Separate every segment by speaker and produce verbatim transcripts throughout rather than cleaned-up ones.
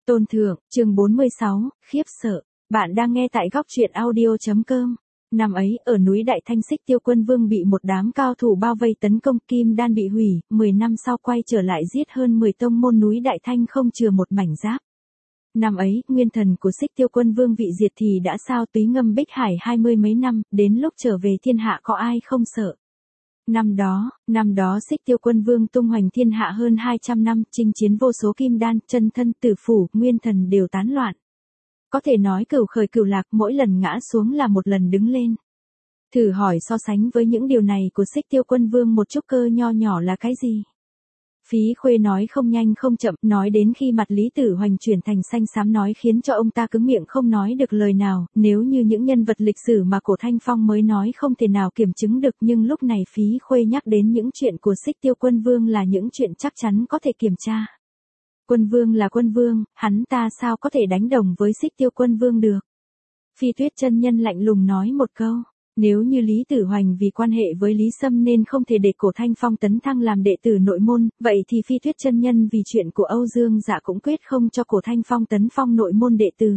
Speaker 1: Tôn Thượng, chương bốn mươi sáu, khiếp sợ. Bạn đang nghe tại góc truyện audio chấm com. Năm ấy, ở núi Đại Thanh Xích Tiêu Quân Vương bị một đám cao thủ bao vây tấn công, kim đan bị hủy, mười năm sau quay trở lại giết hơn mười tông môn núi Đại Thanh không chừa một mảnh giáp. Năm ấy, nguyên thần của Xích Tiêu Quân Vương vị diệt thì đã sao túy ngâm bích hải hai mươi mấy năm, đến lúc trở về thiên hạ có ai không sợ. Năm đó, năm đó Xích Tiêu Quân Vương tung hoành thiên hạ hơn hai trăm năm, chinh chiến vô số kim đan, chân thân tử phủ, nguyên thần đều tán loạn. Có thể nói cửu khởi cửu lạc, mỗi lần ngã xuống là một lần đứng lên. Thử hỏi so sánh với những điều này của Xích Tiêu Quân Vương một chút cơ nho nhỏ là cái gì? Phí Khuê nói không nhanh không chậm, nói đến khi mặt Lý Tử Hoành chuyển thành xanh xám nói khiến cho ông ta cứng miệng không nói được lời nào, nếu như những nhân vật lịch sử mà Cổ Thanh Phong mới nói không thể nào kiểm chứng được, nhưng lúc này Phí Khuê nhắc đến những chuyện của Xích Tiêu Quân Vương là những chuyện chắc chắn có thể kiểm tra. Quân Vương là Quân Vương, hắn ta sao có thể đánh đồng với Xích Tiêu Quân Vương được? Phi Tuyết chân nhân lạnh lùng nói một câu. Nếu như Lý Tử Hoành vì quan hệ với Lý Sâm nên không thể để Cổ Thanh Phong tấn thăng làm đệ tử nội môn, vậy thì Phi Tuyết chân nhân vì chuyện của Âu Dương Dạ cũng quyết không cho Cổ Thanh Phong tấn phong nội môn đệ tử.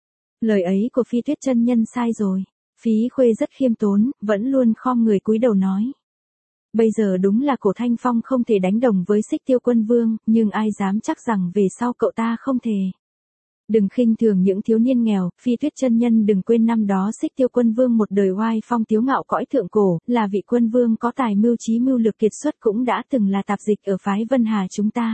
Speaker 1: Lời ấy của Phi Tuyết chân nhân sai rồi. Phí Khuê rất khiêm tốn, vẫn luôn khom người cúi đầu nói. Bây giờ đúng là Cổ Thanh Phong không thể đánh đồng với Xích Tiêu Quân Vương, nhưng ai dám chắc rằng về sau cậu ta không thể. Đừng khinh thường những thiếu niên nghèo, Phi Tuyết chân nhân đừng quên năm đó Xích Tiêu Quân Vương một đời oai phong tiếu ngạo cõi thượng cổ, là vị quân vương có tài mưu trí mưu lược kiệt xuất, cũng đã từng là tạp dịch ở phái Vân Hà chúng ta.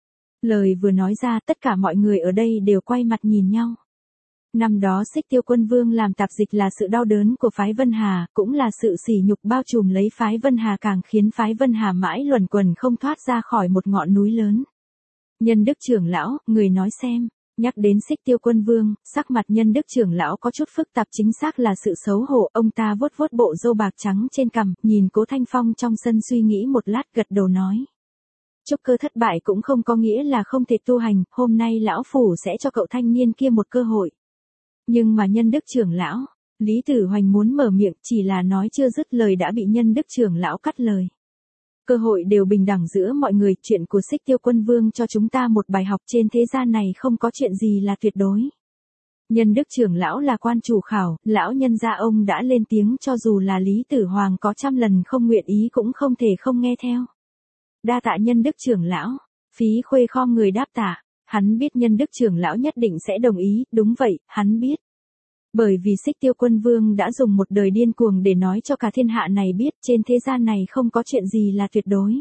Speaker 1: Lời vừa nói ra, tất cả mọi người ở đây đều quay mặt nhìn nhau. Năm đó Xích Tiêu Quân Vương làm tạp dịch là sự đau đớn của phái Vân Hà, cũng là sự sỉ nhục bao trùm lấy phái Vân Hà, càng khiến phái Vân Hà mãi luẩn quẩn không thoát ra khỏi một ngọn núi lớn. Nhân Đức trưởng lão, người nói xem. Nhắc đến Xích Tiêu Quân Vương, sắc mặt Nhân Đức trưởng lão có chút phức tạp, chính xác là sự xấu hổ. Ông ta vuốt vuốt bộ râu bạc trắng trên cằm, nhìn Cố Thanh Phong trong sân suy nghĩ một lát, gật đầu nói. Trúc cơ thất bại cũng không có nghĩa là không thể tu hành, hôm nay lão phủ sẽ cho cậu thanh niên kia một cơ hội. Nhưng mà Nhân Đức trưởng lão, Lý Tử Hoành muốn mở miệng, chỉ là nói chưa dứt lời đã bị Nhân Đức trưởng lão cắt lời. Cơ hội đều bình đẳng giữa mọi người, chuyện của Xích Tiêu Quân Vương cho chúng ta một bài học, trên thế gian này không có chuyện gì là tuyệt đối. Nhân Đức trưởng lão là quan chủ khảo, lão nhân gia ông đã lên tiếng, cho dù là Lý Tử Hoàng có trăm lần không nguyện ý cũng không thể không nghe theo. Đa tạ Nhân Đức trưởng lão. Phí Khuê khom người đáp tạ, hắn biết Nhân Đức trưởng lão nhất định sẽ đồng ý, đúng vậy, hắn biết. Bởi vì Xích Tiêu Quân Vương đã dùng một đời điên cuồng để nói cho cả thiên hạ này biết, trên thế gian này không có chuyện gì là tuyệt đối.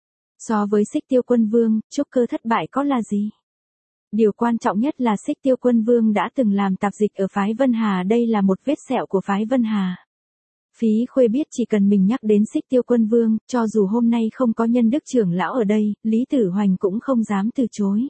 Speaker 1: So với Xích Tiêu Quân Vương, trúc cơ thất bại có là gì? Điều quan trọng nhất là Xích Tiêu Quân Vương đã từng làm tạp dịch ở phái Vân Hà, đây là một vết sẹo của phái Vân Hà. Phí Khuê biết chỉ cần mình nhắc đến Xích Tiêu Quân Vương, cho dù hôm nay không có Nhân Đức trưởng lão ở đây, Lý Tử Hoành cũng không dám từ chối.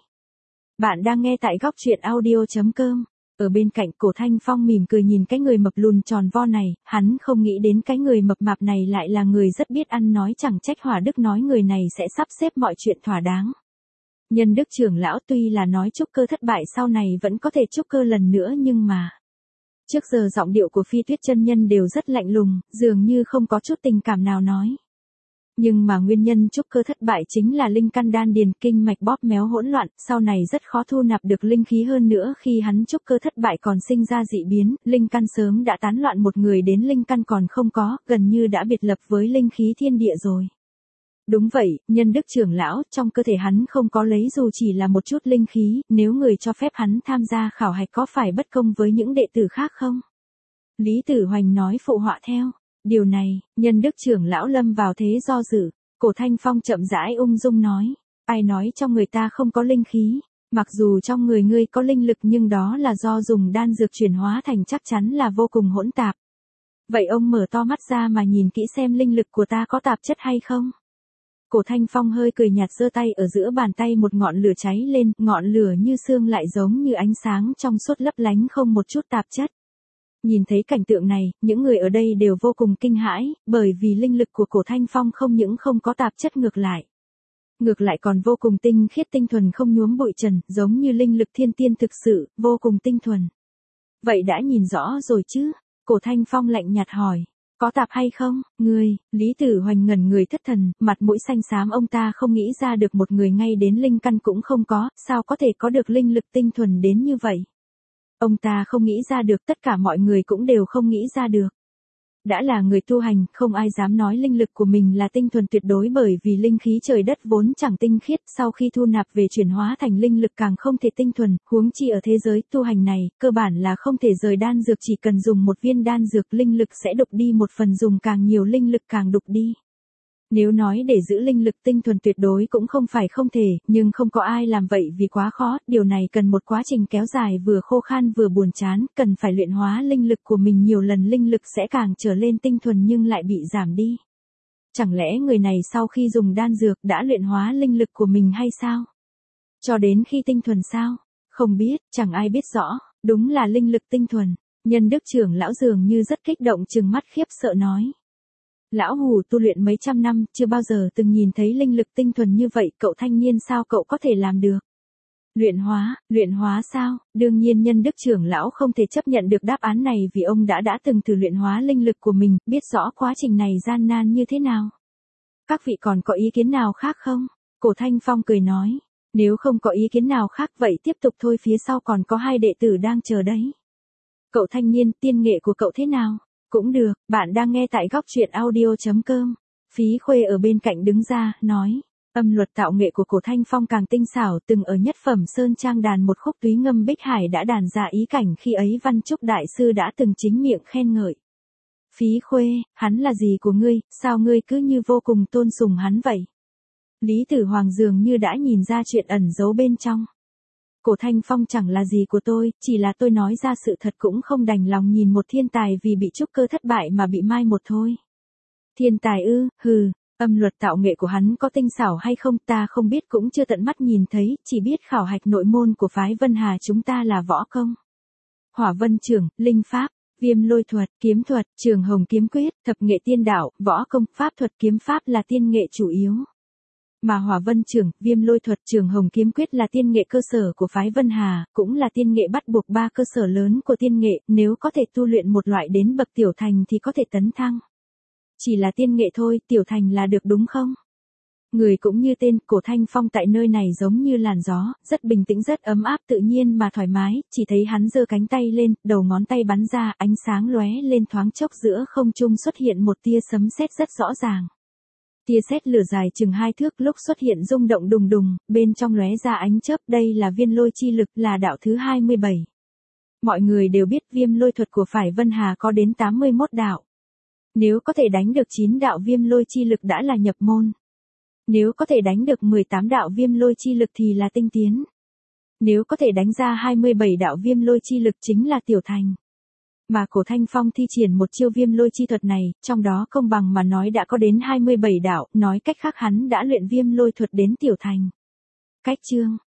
Speaker 1: Bạn đang nghe tại góc truyện audio chấm com. Ở bên cạnh, Cổ Thanh Phong mỉm cười nhìn cái người mập lùn tròn vo này, hắn không nghĩ đến cái người mập mạp này lại là người rất biết ăn nói, chẳng trách Hỏa Đức nói người này sẽ sắp xếp mọi chuyện thỏa đáng. Nhân Đức trưởng lão tuy là nói trúc cơ thất bại sau này vẫn có thể trúc cơ lần nữa, nhưng mà... Trước giờ giọng điệu của Phi Tuyết chân nhân đều rất lạnh lùng, dường như không có chút tình cảm nào nói. Nhưng mà nguyên nhân trúc cơ thất bại chính là linh căn đan điền kinh mạch bóp méo hỗn loạn, sau này rất khó thu nạp được linh khí, hơn nữa khi hắn trúc cơ thất bại còn sinh ra dị biến, linh căn sớm đã tán loạn, một người đến linh căn còn không có, gần như đã biệt lập với linh khí thiên địa rồi. Đúng vậy, Nhân Đức trưởng lão, trong cơ thể hắn không có lấy dù chỉ là một chút linh khí, nếu người cho phép hắn tham gia khảo hạch có phải bất công với những đệ tử khác không? Lý Tử Hoành nói phụ họa theo. Điều này, Nhân Đức trưởng lão lâm vào thế do dự. Cổ Thanh Phong chậm rãi ung dung nói. Ai nói trong người ta không có linh khí? Mặc dù trong người ngươi có linh lực nhưng đó là do dùng đan dược chuyển hóa thành, chắc chắn là vô cùng hỗn tạp. Vậy ông mở to mắt ra mà nhìn kỹ xem linh lực của ta có tạp chất hay không? Cổ Thanh Phong hơi cười nhạt, giơ tay, ở giữa bàn tay một ngọn lửa cháy lên, ngọn lửa như sương lại giống như ánh sáng trong suốt lấp lánh, không một chút tạp chất. Nhìn thấy cảnh tượng này, những người ở đây đều vô cùng kinh hãi, bởi vì linh lực của Cổ Thanh Phong không những không có tạp chất, ngược lại. Ngược lại còn vô cùng tinh khiết tinh thuần, không nhuốm bụi trần, giống như linh lực thiên tiên thực sự, vô cùng tinh thuần. Vậy đã nhìn rõ rồi chứ? Cổ Thanh Phong lạnh nhạt hỏi. Có tạp hay không, ngươi? Lý Tử Hoành ngẩn người thất thần, mặt mũi xanh xám, ông ta không nghĩ ra được một người ngay đến linh căn cũng không có, sao có thể có được linh lực tinh thuần đến như vậy. Ông ta không nghĩ ra được, tất cả mọi người cũng đều không nghĩ ra được. Đã là người tu hành, không ai dám nói linh lực của mình là tinh thuần tuyệt đối, bởi vì linh khí trời đất vốn chẳng tinh khiết, sau khi thu nạp về chuyển hóa thành linh lực càng không thể tinh thuần, huống chi ở thế giới tu hành này, cơ bản là không thể rời đan dược, chỉ cần dùng một viên đan dược linh lực sẽ đục đi một phần, dùng càng nhiều linh lực càng đục đi. Nếu nói để giữ linh lực tinh thuần tuyệt đối cũng không phải không thể, nhưng không có ai làm vậy vì quá khó, điều này cần một quá trình kéo dài, vừa khô khan vừa buồn chán, cần phải luyện hóa linh lực của mình nhiều lần, linh lực sẽ càng trở lên tinh thuần nhưng lại bị giảm đi. Chẳng lẽ người này sau khi dùng đan dược đã luyện hóa linh lực của mình hay sao? Cho đến khi tinh thuần sao? Không biết, chẳng ai biết rõ, đúng là linh lực tinh thuần. Nhân Đức trưởng lão dường như rất kích động, trừng mắt khiếp sợ nói. Lão Hù tu luyện mấy trăm năm, chưa bao giờ từng nhìn thấy linh lực tinh thuần như vậy, cậu thanh niên sao cậu có thể làm được? Luyện hóa, luyện hóa sao? Đương nhiên Nhân Đức trưởng lão không thể chấp nhận được đáp án này, vì ông đã đã từng thử luyện hóa linh lực của mình, biết rõ quá trình này gian nan như thế nào. Các vị còn có ý kiến nào khác không? Cổ Thanh Phong cười nói, nếu không có ý kiến nào khác vậy tiếp tục thôi, phía sau còn có hai đệ tử đang chờ đấy. Cậu thanh niên, tiên nghệ của cậu thế nào? Cũng được, bạn đang nghe tại góc truyện audio chấm com. Phí Khuê ở bên cạnh đứng ra, nói, âm luật tạo nghệ của Cổ Thanh Phong càng tinh xảo, từng ở Nhất Phẩm Sơn Trang đàn một khúc Túy Ngâm Bích Hải đã đàn ra ý cảnh, khi ấy Văn Trúc Đại Sư đã từng chính miệng khen ngợi. Phí Khuê, hắn là gì của ngươi, sao ngươi cứ như vô cùng tôn sùng hắn vậy? Lý Tử Hoàng dường như đã nhìn ra chuyện ẩn giấu bên trong. Cổ Thanh Phong chẳng là gì của tôi, chỉ là tôi nói ra sự thật, cũng không đành lòng nhìn một thiên tài vì bị trúc cơ thất bại mà bị mai một thôi. Thiên tài ư, hừ, âm luật tạo nghệ của hắn có tinh xảo hay không ta không biết, cũng chưa tận mắt nhìn thấy, chỉ biết khảo hạch nội môn của phái Vân Hà chúng ta là võ công, hỏa vân trưởng, linh pháp, viêm lôi thuật, kiếm thuật, trường hồng kiếm quyết, thập nghệ tiên đạo, võ công, pháp thuật, kiếm pháp là tiên nghệ chủ yếu. Mà hỏa vân trưởng, viêm lôi thuật, trường hồng kiếm quyết là tiên nghệ cơ sở của phái Vân Hà, cũng là tiên nghệ bắt buộc, ba cơ sở lớn của tiên nghệ, nếu có thể tu luyện một loại đến bậc tiểu thành thì có thể tấn thăng. Chỉ là tiên nghệ thôi, tiểu thành là được đúng không? Người cũng như tên, Cổ Thanh Phong tại nơi này giống như làn gió, rất bình tĩnh, rất ấm áp, tự nhiên mà thoải mái, chỉ thấy hắn giơ cánh tay lên, đầu ngón tay bắn ra, ánh sáng lóe lên, thoáng chốc giữa không trung xuất hiện một tia sấm sét rất rõ ràng. Tia sét lửa dài chừng hai thước, lúc xuất hiện rung động đùng đùng, bên trong lóe ra ánh chớp, đây là viên lôi chi lực, là đạo thứ hai mươi bảy. Mọi người đều biết viêm lôi thuật của phái Vân Hà có đến tám mươi mốt đạo. Nếu có thể đánh được chín đạo viêm lôi chi lực đã là nhập môn. Nếu có thể đánh được mười tám đạo viêm lôi chi lực thì là tinh tiến. Nếu có thể đánh ra hai mươi bảy đạo viêm lôi chi lực chính là tiểu thành. Mà Cổ Thanh Phong thi triển một chiêu viêm lôi chi thuật này, trong đó công bằng mà nói đã có đến hai mươi bảy đạo, nói cách khác hắn đã luyện viêm lôi thuật đến tiểu thành. Cách chương,